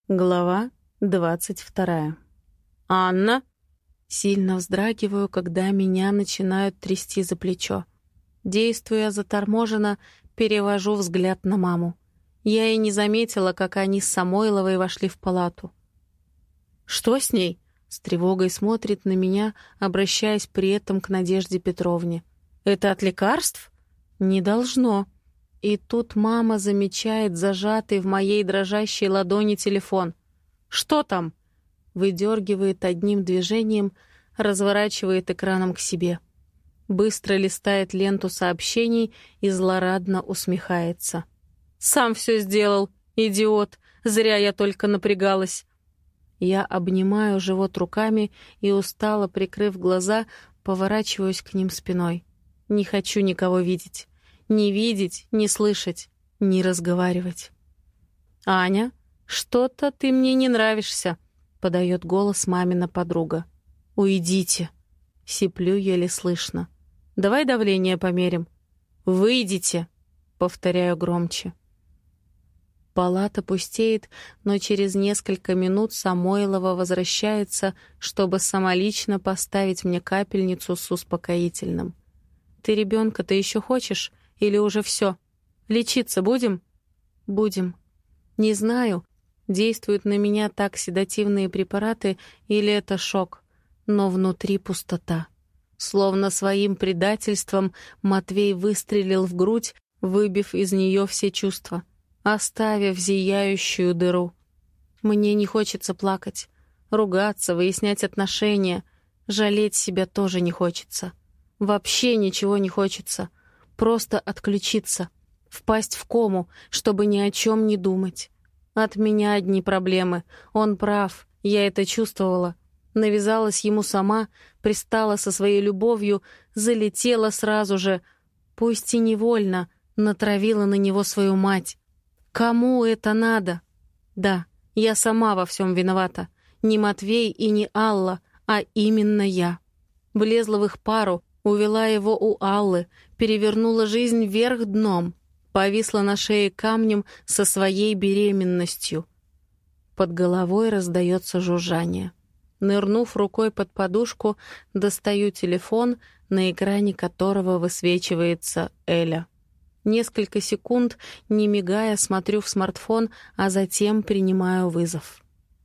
Глава 22. «Анна!» Сильно вздрагиваю, когда меня начинают трясти за плечо. Действуя заторможенно, перевожу взгляд на маму. Я и не заметила, как они с Самойловой вошли в палату. «Что с ней?» — с тревогой смотрит на меня, обращаясь при этом к Надежде Петровне. «Это от лекарств?» «Не должно». И тут мама замечает зажатый в моей дрожащей ладони телефон. «Что там?» Выдергивает одним движением, разворачивает экраном к себе. Быстро листает ленту сообщений и злорадно усмехается. «Сам все сделал, идиот! Зря я только напрягалась!» Я обнимаю живот руками и, устало прикрыв глаза, поворачиваюсь к ним спиной. Не хочу никого видеть. Не видеть, не слышать, не разговаривать. «Аня, что-то ты мне не нравишься», — подает голос мамина подруга. «Уйдите», — сиплю еле слышно. «Давай давление померим». «Выйдите», — повторяю громче. Палата пустеет, но через несколько минут Самойлова возвращается, чтобы самолично поставить мне капельницу с успокоительным. «Ты ребенка-то еще хочешь? Или уже все? Лечиться будем?» «Будем». Не знаю, действуют на меня так седативные препараты или это шок, но внутри пустота. Словно своим предательством Матвей выстрелил в грудь, выбив из нее все чувства, оставив зияющую дыру. Мне не хочется плакать, ругаться, выяснять отношения, жалеть себя тоже не хочется. Вообще ничего не хочется. Просто отключиться, впасть в кому, чтобы ни о чем не думать. От меня одни проблемы. Он прав, я это чувствовала. Навязалась ему сама, пристала со своей любовью, залетела сразу же, пусть и невольно, натравила на него свою мать. Кому это надо? Да, я сама во всем виновата. Не Матвей и не Алла, а именно я. Влезла в их пару, увела его у Аллы, перевернула жизнь вверх дном, повисла на шее камнем со своей беременностью. Под головой раздается жужжание. Нырнув рукой под подушку, достаю телефон, на экране которого высвечивается Эля. Несколько секунд, не мигая, смотрю в смартфон, а затем принимаю вызов.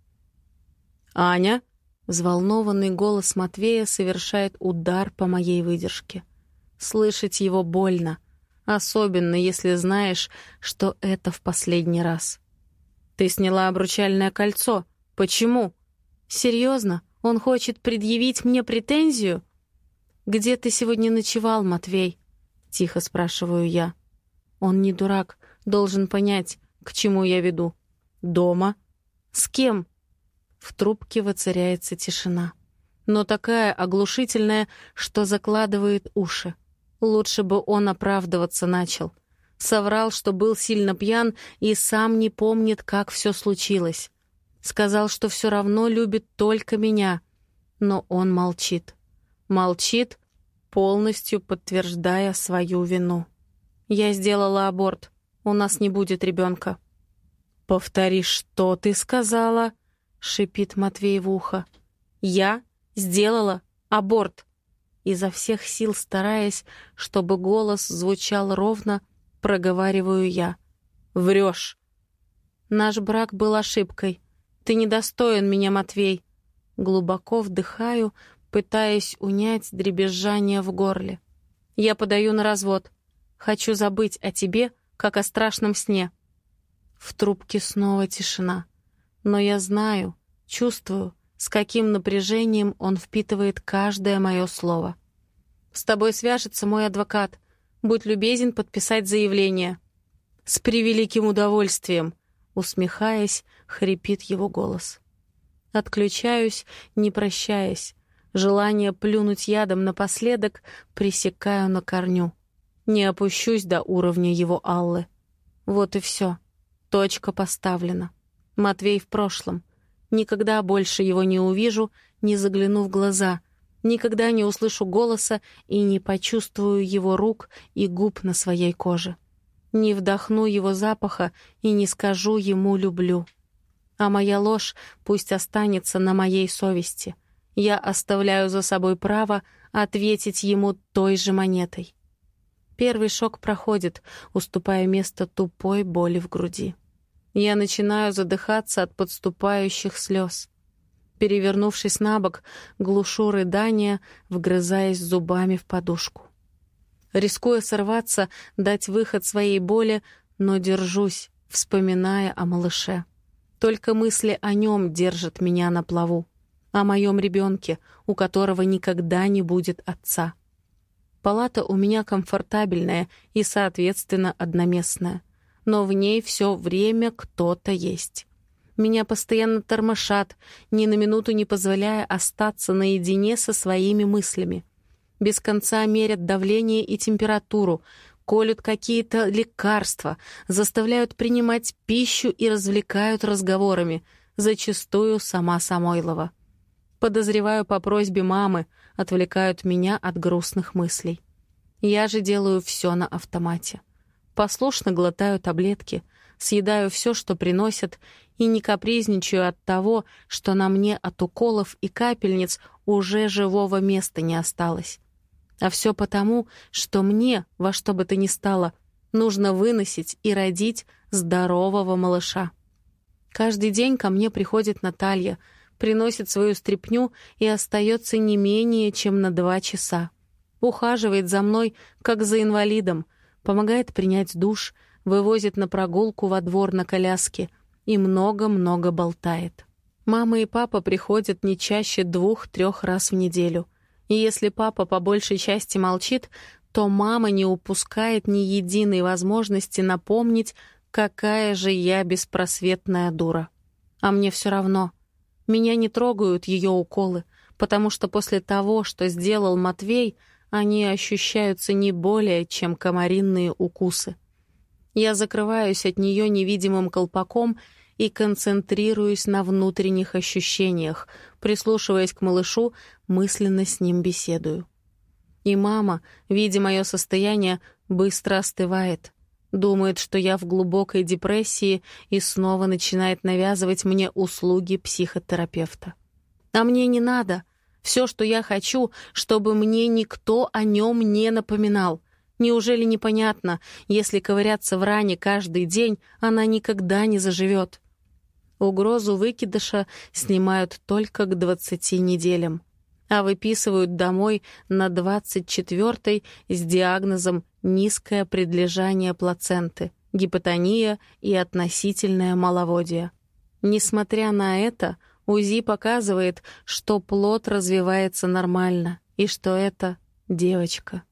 «Аня?» Взволнованный голос Матвея совершает удар по моей выдержке. Слышать его больно, особенно если знаешь, что это в последний раз. «Ты сняла обручальное кольцо. Почему?» «Серьезно? Он хочет предъявить мне претензию?» «Где ты сегодня ночевал, Матвей?» — тихо спрашиваю я. Он не дурак, должен понять, к чему я веду. «Дома?» «С кем?» В трубке воцаряется тишина. Но такая оглушительная, что закладывает уши. Лучше бы он оправдываться начал. Соврал, что был сильно пьян и сам не помнит, как все случилось. Сказал, что все равно любит только меня. Но он молчит. Молчит, полностью подтверждая свою вину. «Я сделала аборт. У нас не будет ребенка». «Повтори, что ты сказала?» — шипит Матвей в ухо. «Я сделала аборт». Изо всех сил стараясь, чтобы голос звучал ровно, проговариваю я. «Врешь!» «Наш брак был ошибкой. Ты недостоин меня, Матвей». Глубоко вдыхаю, пытаясь унять дребезжание в горле. «Я подаю на развод. Хочу забыть о тебе, как о страшном сне». В трубке снова тишина. Но я знаю, чувствую, с каким напряжением он впитывает каждое мое слово. «С тобой свяжется мой адвокат. Будь любезен подписать заявление». «С превеликим удовольствием», — усмехаясь, хрипит его голос. Отключаюсь, не прощаясь. Желание плюнуть ядом напоследок пресекаю на корню. Не опущусь до уровня его Аллы. Вот и все. Точка поставлена. Матвей в прошлом. Никогда больше его не увижу, не загляну в глаза. Никогда не услышу голоса и не почувствую его рук и губ на своей коже. Не вдохну его запаха и не скажу ему «люблю». А моя ложь пусть останется на моей совести. Я оставляю за собой право ответить ему той же монетой. Первый шок проходит, уступая место тупой боли в груди. Я начинаю задыхаться от подступающих слез. Перевернувшись на бок, глушу рыдания, вгрызаясь зубами в подушку. Рискуя сорваться, дать выход своей боли, но держусь, вспоминая о малыше. Только мысли о нем держат меня на плаву. О моем ребенке, у которого никогда не будет отца. Палата у меня комфортабельная и, соответственно, одноместная. Но в ней все время кто-то есть. Меня постоянно тормошат, ни на минуту не позволяя остаться наедине со своими мыслями. Без конца мерят давление и температуру, колют какие-то лекарства, заставляют принимать пищу и развлекают разговорами, зачастую сама Самойлова. Подозреваю по просьбе мамы, отвлекают меня от грустных мыслей. Я же делаю все на автомате. Послушно глотаю таблетки, съедаю все, что приносят, и не капризничаю от того, что на мне от уколов и капельниц уже живого места не осталось. А все потому, что мне, во что бы то ни стало, нужно выносить и родить здорового малыша. Каждый день ко мне приходит Наталья, приносит свою стряпню и остается не менее чем на 2 часа. Ухаживает за мной, как за инвалидом, помогает принять душ, вывозит на прогулку во двор на коляске и много-много болтает. Мама и папа приходят не чаще 2-3 раз в неделю. И если папа по большей части молчит, то мама не упускает ни единой возможности напомнить, какая же я беспросветная дура. А мне все равно. Меня не трогают ее уколы, потому что после того, что сделал Матвей, они ощущаются не более, чем комаринные укусы. Я закрываюсь от нее невидимым колпаком и концентрируюсь на внутренних ощущениях, прислушиваясь к малышу, мысленно с ним беседую. И мама, видя мое состояние, быстро остывает, думает, что я в глубокой депрессии и снова начинает навязывать мне услуги психотерапевта. А мне не надо. Все, что я хочу, чтобы мне никто о нем не напоминал. Неужели непонятно, если ковыряться в ране каждый день, она никогда не заживет? Угрозу выкидыша снимают только к 20 неделям, а выписывают домой на 24-й с диагнозом низкое предлежание плаценты, гипотония и относительное маловодие. Несмотря на это, УЗИ показывает, что плод развивается нормально и что это девочка.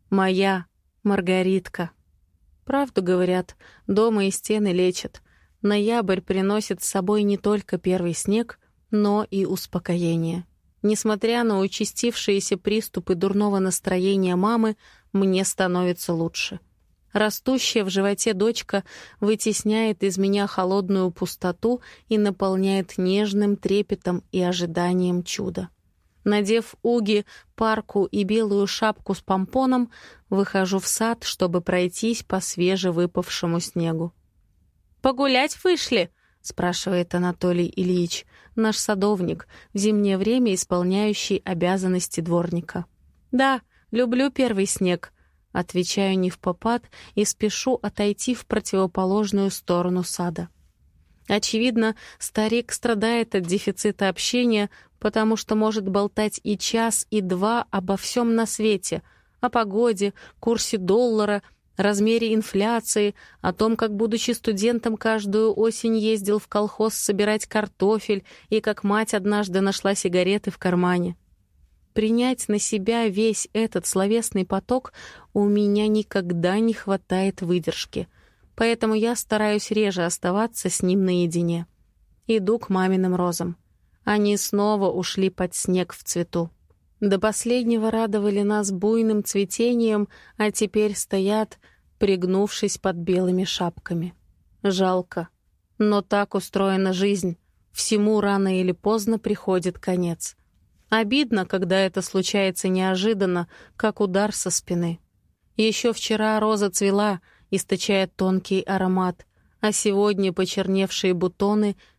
Моя Маргаритка. Правду говорят, дома и стены лечат. Ноябрь приносит с собой не только первый снег, но и успокоение. Несмотря на участившиеся приступы дурного настроения мамы, мне становится лучше. Растущая в животе дочка вытесняет из меня холодную пустоту и наполняет нежным трепетом и ожиданием чуда. Надев уги, парку и белую шапку с помпоном, выхожу в сад, чтобы пройтись по свежевыпавшему снегу. «Погулять вышли?» — спрашивает Анатолий Ильич, наш садовник, в зимнее время исполняющий обязанности дворника. «Да, люблю первый снег», — отвечаю невпопад и спешу отойти в противоположную сторону сада. Очевидно, старик страдает от дефицита общения, потому что может болтать и час, и 2 обо всем на свете, о погоде, курсе доллара, размере инфляции, о том, как, будучи студентом, каждую осень ездил в колхоз собирать картофель и как мать однажды нашла сигареты в кармане. Принять на себя весь этот словесный поток у меня никогда не хватает выдержки, поэтому я стараюсь реже оставаться с ним наедине. Иду к маминым розам. Они снова ушли под снег в цвету. До последнего радовали нас буйным цветением, а теперь стоят, пригнувшись под белыми шапками. Жалко. Но так устроена жизнь. Всему рано или поздно приходит конец. Обидно, когда это случается неожиданно, как удар со спины. Еще вчера роза цвела, источая тонкий аромат, а сегодня почерневшие бутоны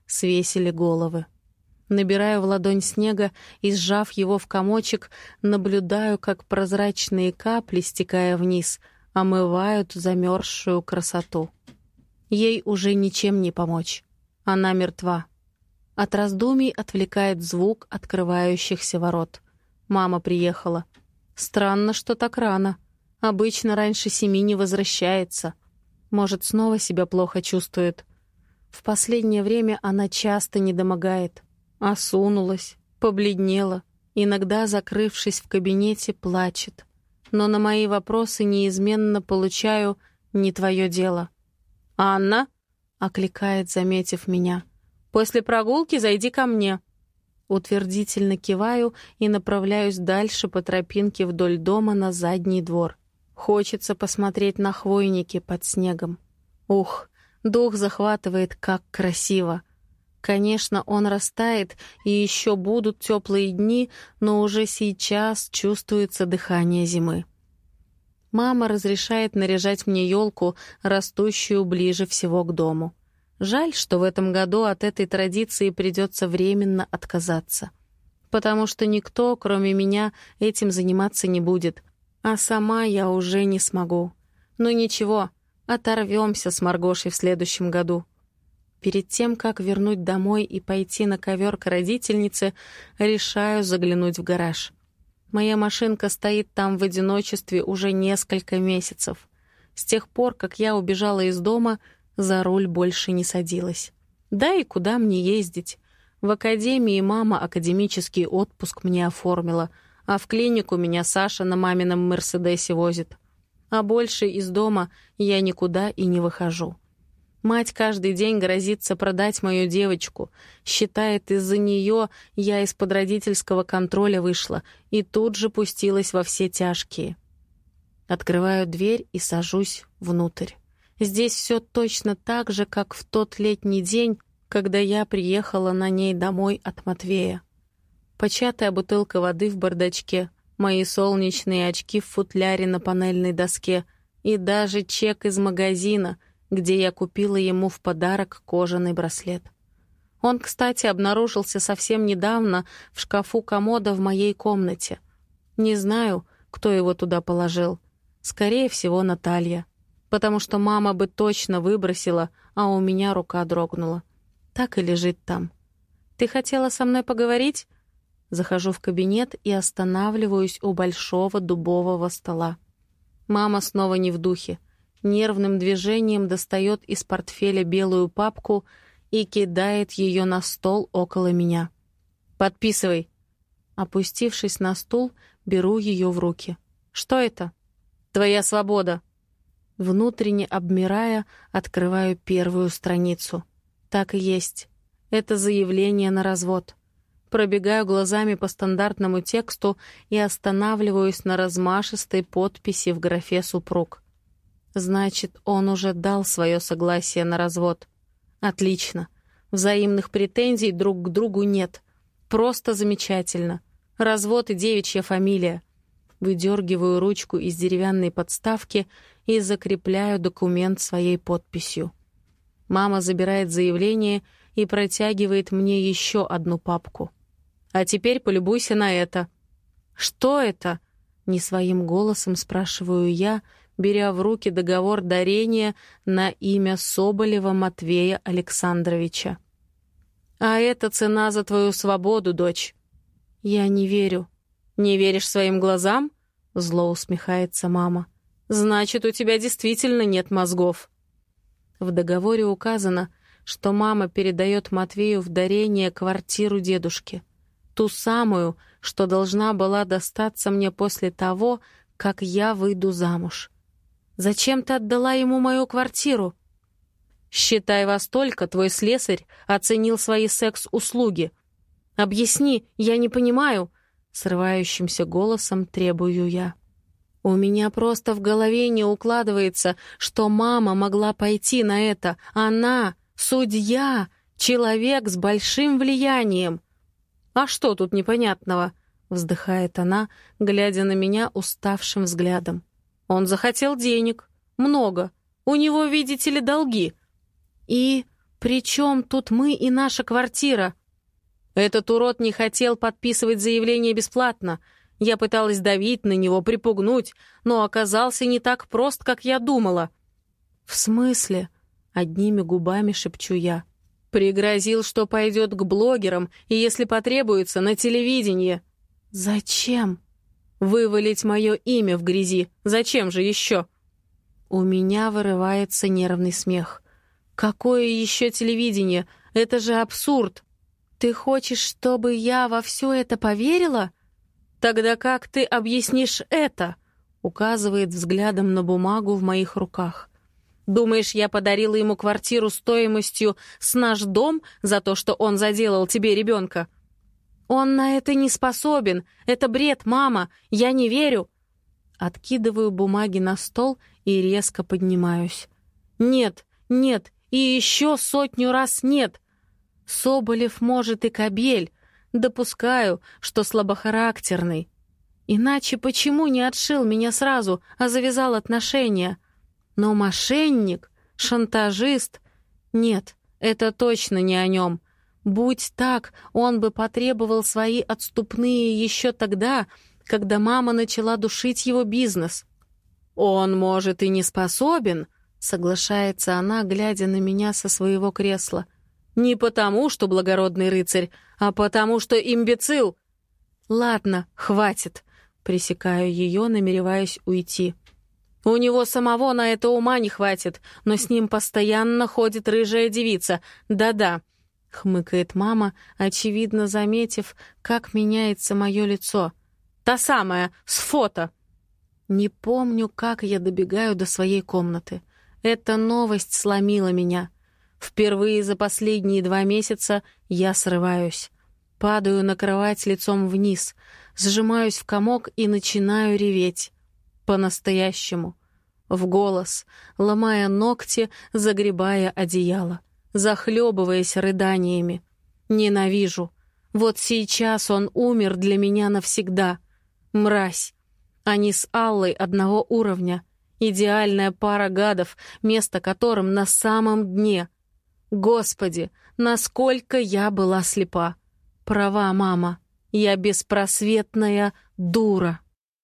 свесили головы. Набираю в ладонь снега и, сжав его в комочек, наблюдаю, как прозрачные капли, стекая вниз, омывают замерзшую красоту. Ей уже ничем не помочь. Она мертва. От раздумий отвлекает звук открывающихся ворот. Мама приехала. Странно, что так рано. Обычно раньше 7 не возвращается. Может, снова себя плохо чувствует. В последнее время она часто недомогает. Осунулась, побледнела, иногда, закрывшись в кабинете, плачет. Но на мои вопросы неизменно получаю «не твое дело». «Анна?» — окликает, заметив меня. «После прогулки зайди ко мне». Утвердительно киваю и направляюсь дальше по тропинке вдоль дома на задний двор. Хочется посмотреть на хвойники под снегом. Ух, дух захватывает, как красиво. Конечно, он растает, и еще будут теплые дни, но уже сейчас чувствуется дыхание зимы. Мама разрешает наряжать мне елку, растущую ближе всего к дому. Жаль, что в этом году от этой традиции придется временно отказаться. Потому что никто, кроме меня, этим заниматься не будет. А сама я уже не смогу. Но ничего, оторвемся с Маргошей в следующем году. Перед тем, как вернуть домой и пойти на ковер к родительнице, решаю заглянуть в гараж. Моя машинка стоит там в одиночестве уже несколько месяцев. С тех пор, как я убежала из дома, за руль больше не садилась. Да и куда мне ездить? В академии мама академический отпуск мне оформила, а в клинику меня Саша на мамином «Мерседесе» возит. А больше из дома я никуда и не выхожу. Мать каждый день грозится продать мою девочку. Считает, из-за нее я из-под родительского контроля вышла и тут же пустилась во все тяжкие. Открываю дверь и сажусь внутрь. Здесь все точно так же, как в тот летний день, когда я приехала на ней домой от Матвея. Початая бутылка воды в бардачке, мои солнечные очки в футляре на панельной доске и даже чек из магазина, где я купила ему в подарок кожаный браслет. Он, кстати, обнаружился совсем недавно в шкафу комода в моей комнате. Не знаю, кто его туда положил. Скорее всего, Наталья. Потому что мама бы точно выбросила, а у меня рука дрогнула. Так и лежит там. «Ты хотела со мной поговорить?» Захожу в кабинет и останавливаюсь у большого дубового стола. Мама снова не в духе. Нервным движением достает из портфеля белую папку и кидает ее на стол около меня. «Подписывай». Опустившись на стул, беру ее в руки. «Что это?» «Твоя свобода». Внутренне обмирая, открываю первую страницу. Так и есть. Это заявление на развод. Пробегаю глазами по стандартному тексту и останавливаюсь на размашистой подписи в графе «Супруг». Значит, он уже дал свое согласие на развод. Отлично. Взаимных претензий друг к другу нет. Просто замечательно. Развод и девичья фамилия. Выдергиваю ручку из деревянной подставки и закрепляю документ своей подписью. Мама забирает заявление и протягивает мне еще одну папку. «А теперь полюбуйся на это». «Что это?» — не своим голосом спрашиваю я, беря в руки договор дарения на имя Соболева Матвея Александровича. «А это цена за твою свободу, дочь». «Я не верю». «Не веришь своим глазам?» — зло усмехается мама. «Значит, у тебя действительно нет мозгов». В договоре указано, что мама передает Матвею в дарение квартиру дедушки. Ту самую, что должна была достаться мне после того, как я выйду замуж. «Зачем ты отдала ему мою квартиру?» «Считай, во столько твой слесарь оценил свои секс-услуги. Объясни, я не понимаю», — срывающимся голосом требую я. У меня просто в голове не укладывается, что мама могла пойти на это. Она — судья, человек с большим влиянием. «А что тут непонятного?» — вздыхает она, глядя на меня уставшим взглядом. «Он захотел денег. Много. У него, видите ли, долги. И при чем тут мы и наша квартира? Этот урод не хотел подписывать заявление бесплатно. Я пыталась давить на него, припугнуть, но оказался не так прост, как я думала. «В смысле?» — одними губами шепчу я. Пригрозил, что пойдет к блогерам, и, если потребуется, на телевидение. «Зачем?» «Вывалить мое имя в грязи. Зачем же еще?» У меня вырывается нервный смех. «Какое еще телевидение? Это же абсурд! Ты хочешь, чтобы я во все это поверила? Тогда как ты объяснишь это?» Указывает взглядом на бумагу в моих руках. «Думаешь, я подарила ему квартиру стоимостью с наш дом за то, что он заделал тебе ребенка? Он на это не способен. Это бред, мама. Я не верю». Откидываю бумаги на стол и резко поднимаюсь. «Нет, нет и еще 100 раз нет. Соболев, может, и кобель. Допускаю, что слабохарактерный. Иначе почему не отшил меня сразу, а завязал отношения? Но мошенник, шантажист... Нет, это точно не о нем. Будь так, он бы потребовал свои отступные еще тогда, когда мама начала душить его бизнес. Он, может, и не способен, соглашается она, глядя на меня со своего кресла. Не потому, что благородный рыцарь, а потому, что имбецил. Ладно, хватит. Пресекаю ее, намереваясь уйти. У него самого на это ума не хватит, но с ним постоянно ходит рыжая девица. Да-да, хмыкает мама, очевидно заметив, как меняется мое лицо. Та самая, с фото. Не помню, как я добегаю до своей комнаты. Эта новость сломила меня. Впервые за последние 2 месяца я срываюсь. Падаю на кровать лицом вниз, сжимаюсь в комок и начинаю реветь. По-настоящему. В голос, ломая ногти, загребая одеяло, захлебываясь рыданиями. Ненавижу. Вот сейчас он умер для меня навсегда. Мразь. Они с Аллой одного уровня. Идеальная пара гадов, место которым на самом дне. Господи, насколько я была слепа. Права, мама. Я беспросветная дура.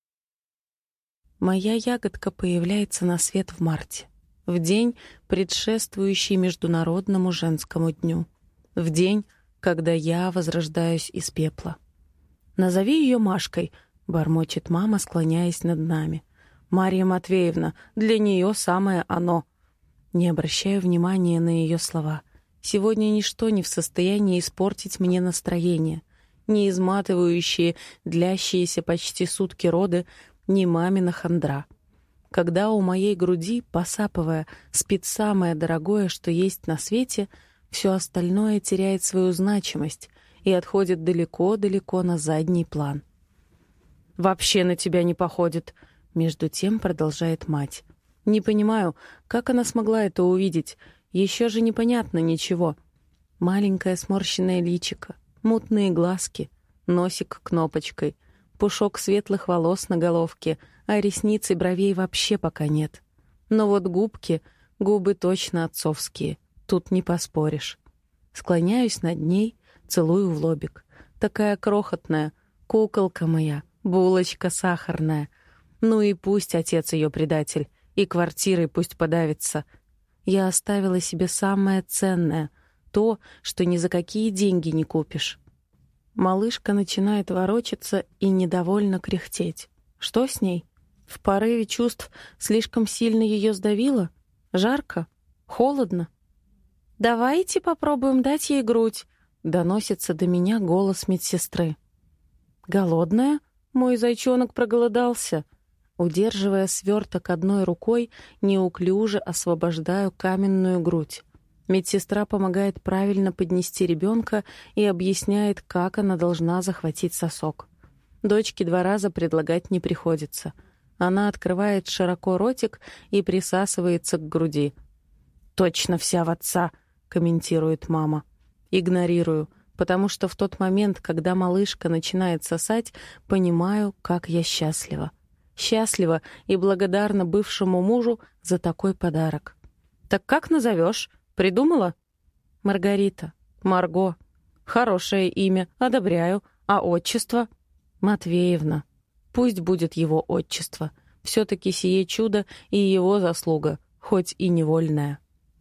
Моя ягодка появляется на свет в марте, в день, предшествующий Международному женскому дню, в день, когда я возрождаюсь из пепла. «Назови ее Машкой», — бормочет мама, склоняясь над нами. «Марья Матвеевна, для нее самое оно». Не обращаю внимания на ее слова. Сегодня ничто не в состоянии испортить мне настроение. Ни изматывающие, длящиеся почти сутки роды, ни мамина хандра. Когда у моей груди, посапывая, спит самое дорогое, что есть на свете, все остальное теряет свою значимость и отходит далеко-далеко на задний план. «Вообще на тебя не походит», — между тем продолжает мать. «Не понимаю, как она смогла это увидеть. Еще же непонятно ничего. Маленькое сморщенное личико, мутные глазки, носик кнопочкой, пушок светлых волос на головке, а ресниц и бровей вообще пока нет. Но вот губы точно отцовские, тут не поспоришь. Склоняюсь над ней, целую в лобик. Такая крохотная, куколка моя, булочка сахарная. Ну и пусть отец ее предатель, и квартирой пусть подавится. Я оставила себе самое ценное, то, что ни за какие деньги не купишь». Малышка начинает ворочаться и недовольно кряхтеть. Что с ней? В порыве чувств слишком сильно ее сдавило? Жарко? Холодно? «Давайте попробуем дать ей грудь», — доносится до меня голос медсестры. «Голодная? Мой зайчонок проголодался». Удерживая сверток одной рукой, неуклюже освобождаю каменную грудь. Медсестра помогает правильно поднести ребенка и объясняет, как она должна захватить сосок. Дочке 2 раза предлагать не приходится. Она открывает широко ротик и присасывается к груди. «Точно вся в отца», — комментирует мама. Игнорирую, потому что в тот момент, когда малышка начинает сосать, понимаю, как я счастлива. Счастлива и благодарна бывшему мужу за такой подарок. «Так как назовешь? Придумала?» Маргарита. Марго. Хорошее имя, одобряю. А отчество? Матвеевна. Пусть будет его отчество. Все-таки сие чудо и его заслуга, хоть и невольная.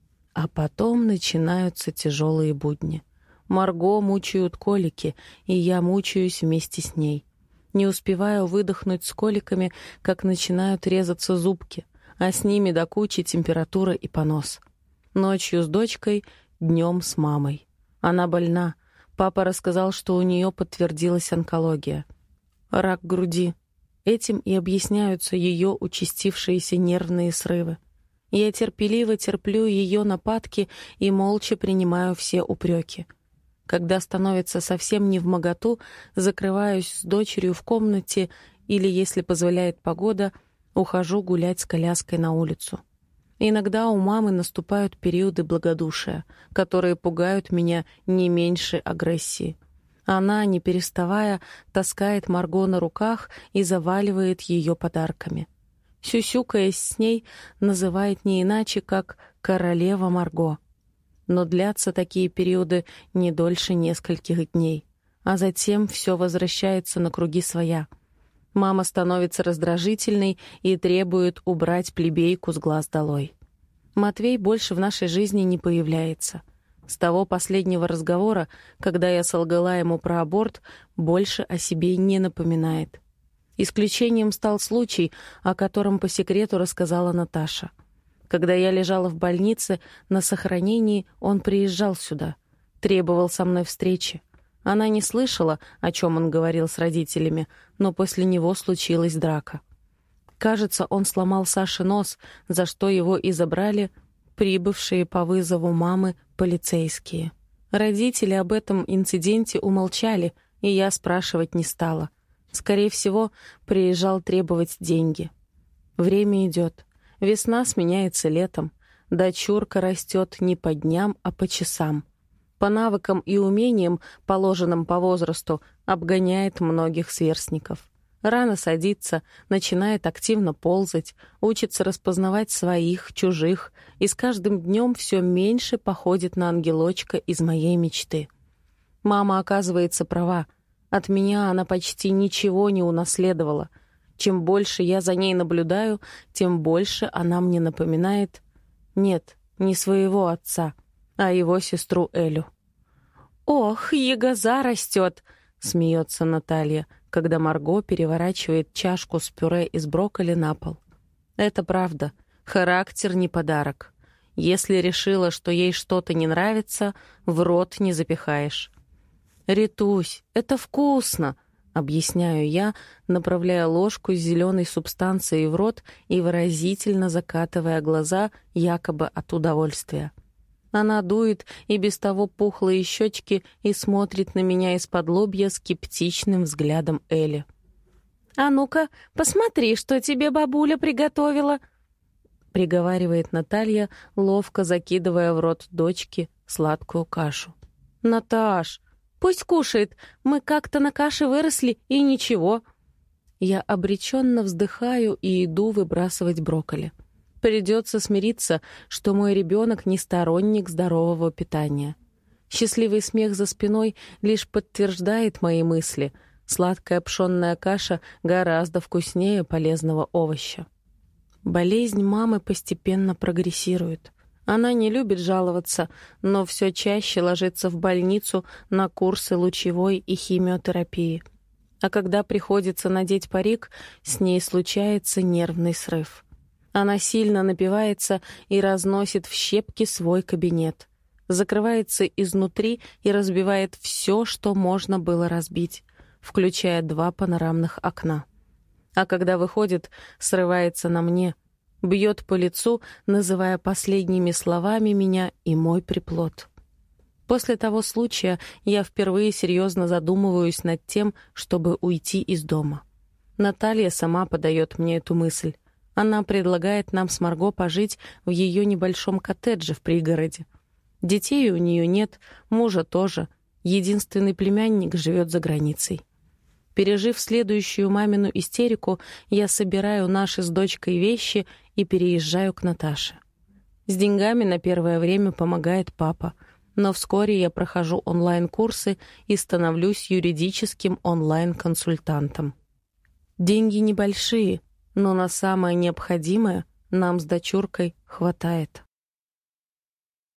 А потом начинаются тяжелые будни. Марго мучают колики, и я мучаюсь вместе с ней. Не успеваю выдохнуть с коликами, как начинают резаться зубки, а с ними до кучи температура и понос. Ночью с дочкой, днем с мамой. Она больна. Папа рассказал, что у нее подтвердилась онкология. Рак груди. Этим и объясняются ее участившиеся нервные срывы. Я терпеливо терплю ее нападки и молча принимаю все упреки. Когда становится совсем невмоготу, закрываюсь с дочерью в комнате или, если позволяет погода, ухожу гулять с коляской на улицу. Иногда у мамы наступают периоды благодушия, которые пугают меня не меньше агрессии. Она, не переставая, таскает Марго на руках и заваливает ее подарками. Сюсюкаясь с ней, называет не иначе, как «королева Марго». Но длятся такие периоды не дольше нескольких дней, а затем все возвращается на круги своя. Мама становится раздражительной и требует убрать плебейку с глаз долой. Матвей больше в нашей жизни не появляется. С того последнего разговора, когда я солгала ему про аборт, больше о себе не напоминает. Исключением стал случай, о котором по секрету рассказала Наташа. Когда я лежала в больнице на сохранении, он приезжал сюда, требовал со мной встречи. Она не слышала, о чем он говорил с родителями, но после него случилась драка. Кажется, он сломал Саше нос, за что его и забрали прибывшие по вызову мамы полицейские. Родители об этом инциденте умолчали, и я спрашивать не стала. Скорее всего, приезжал требовать деньги. Время идет. Весна сменяется летом. Дочурка растет не по дням, а по часам. По навыкам и умениям, положенным по возрасту, обгоняет многих сверстников. Рано садится, начинает активно ползать, учится распознавать своих, чужих, и с каждым днем все меньше походит на ангелочка из моей мечты. Мама, оказывается, права. От меня она почти ничего не унаследовала. Чем больше я за ней наблюдаю, тем больше она мне напоминает... Нет, не своего отца, а его сестру Элю. «Ох, ягоза растет!» — смеется Наталья, когда Марго переворачивает чашку с пюре из брокколи на пол. Это правда. Характер не подарок. Если решила, что ей что-то не нравится, в рот не запихаешь. «Ритусь, это вкусно!» — объясняю я, направляя ложку с зеленой субстанцией в рот и выразительно закатывая глаза якобы от удовольствия. Она дует и без того пухлые щечки и смотрит на меня из-под лобья скептичным взглядом Эли. «А ну-ка, посмотри, что тебе бабуля приготовила!» — приговаривает Наталья, ловко закидывая в рот дочки сладкую кашу. «Наташ, пусть кушает, мы как-то на каше выросли, и ничего». Я обреченно вздыхаю и иду выбрасывать брокколи. Придется смириться, что мой ребенок не сторонник здорового питания. Счастливый смех за спиной лишь подтверждает мои мысли. Сладкая пшенная каша гораздо вкуснее полезного овоща. Болезнь мамы постепенно прогрессирует. Она не любит жаловаться, но все чаще ложится в больницу на курсы лучевой и химиотерапии. А когда приходится надеть парик, с ней случается нервный срыв. Она сильно напивается и разносит в щепки свой кабинет. Закрывается изнутри и разбивает все, что можно было разбить, включая 2 панорамных окна. А когда выходит, срывается на мне, бьет по лицу, называя последними словами меня и мой приплод. После того случая я впервые серьезно задумываюсь над тем, чтобы уйти из дома. Наталья сама подает мне эту мысль. Она предлагает нам с Марго пожить в ее небольшом коттедже в пригороде. Детей у нее нет, мужа тоже. Единственный племянник живет за границей. Пережив следующую мамину истерику, я собираю наши с дочкой вещи и переезжаю к Наташе. С деньгами на первое время помогает папа. но вскоре я прохожу онлайн-курсы и становлюсь юридическим онлайн-консультантом. Деньги небольшие, но на самое необходимое нам с дочуркой хватает.